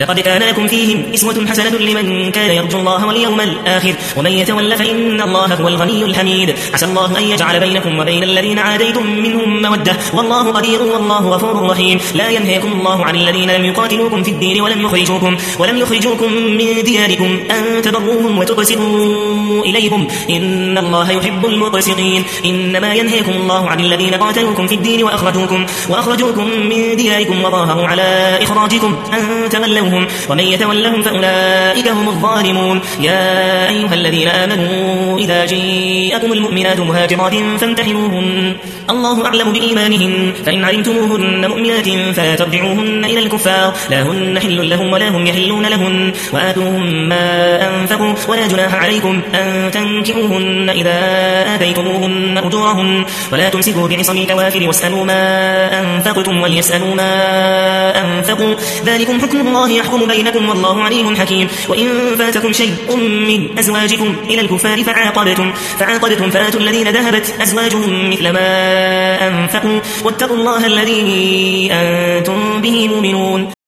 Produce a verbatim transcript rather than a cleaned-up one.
لقد كان لكم فيهم أسوة حسنة لمن كان يرجو الله واليوم الآخر ومن يتول فإن الله هو الغني الحميد. عسى الله أن يجعل بينكم وبين الذين عاديتم منهم مودة والله قدير والله غفور رحيم. لا ينهاكم الله عن الذين لم يقاتلوكم في الدين ولم يخرجوكم ولم يخرجوكم من دياركم أن تبروهم وتقسطوا إليهم إن الله يحب المقسطين. إنما ينهاكم الله عن الذين قاتلوكم في الدين وأخرجوكم وأخرجوكم من دياركم وظاهروا على إخراجكم أن تولوهم ومن يتولهم فأولئك هم الظالمون. يا أيها الذين آمنوا إذا جاءكم المؤمنات مهاجرات فامتحنوهن الله أعلم بإيمانهن فإن علمتموهن مؤمنات فلا ترجعوهن إلى الكفار لا هن حل لهم ولا هم يحلون لهن وآتوهم ما أنفقوا ولا جناح عليكم أن تنكحوهن إذا آتيتموهن أجورهن ولا تمسكوا بعصم الكوافر واسألوا ما أنفقتم وليسألوا ما أنفقوا ذلكم حكم الله يحكم بينكم والله عليم حكيم. وإن فاتكم شيء من أزواجكم إلى الكفار فعاقبتم فعاقبتم فآتوا الذين ذهبت أزواجهم مثل ما أنفقوا واتقوا الله الذي أنتم به مؤمنون.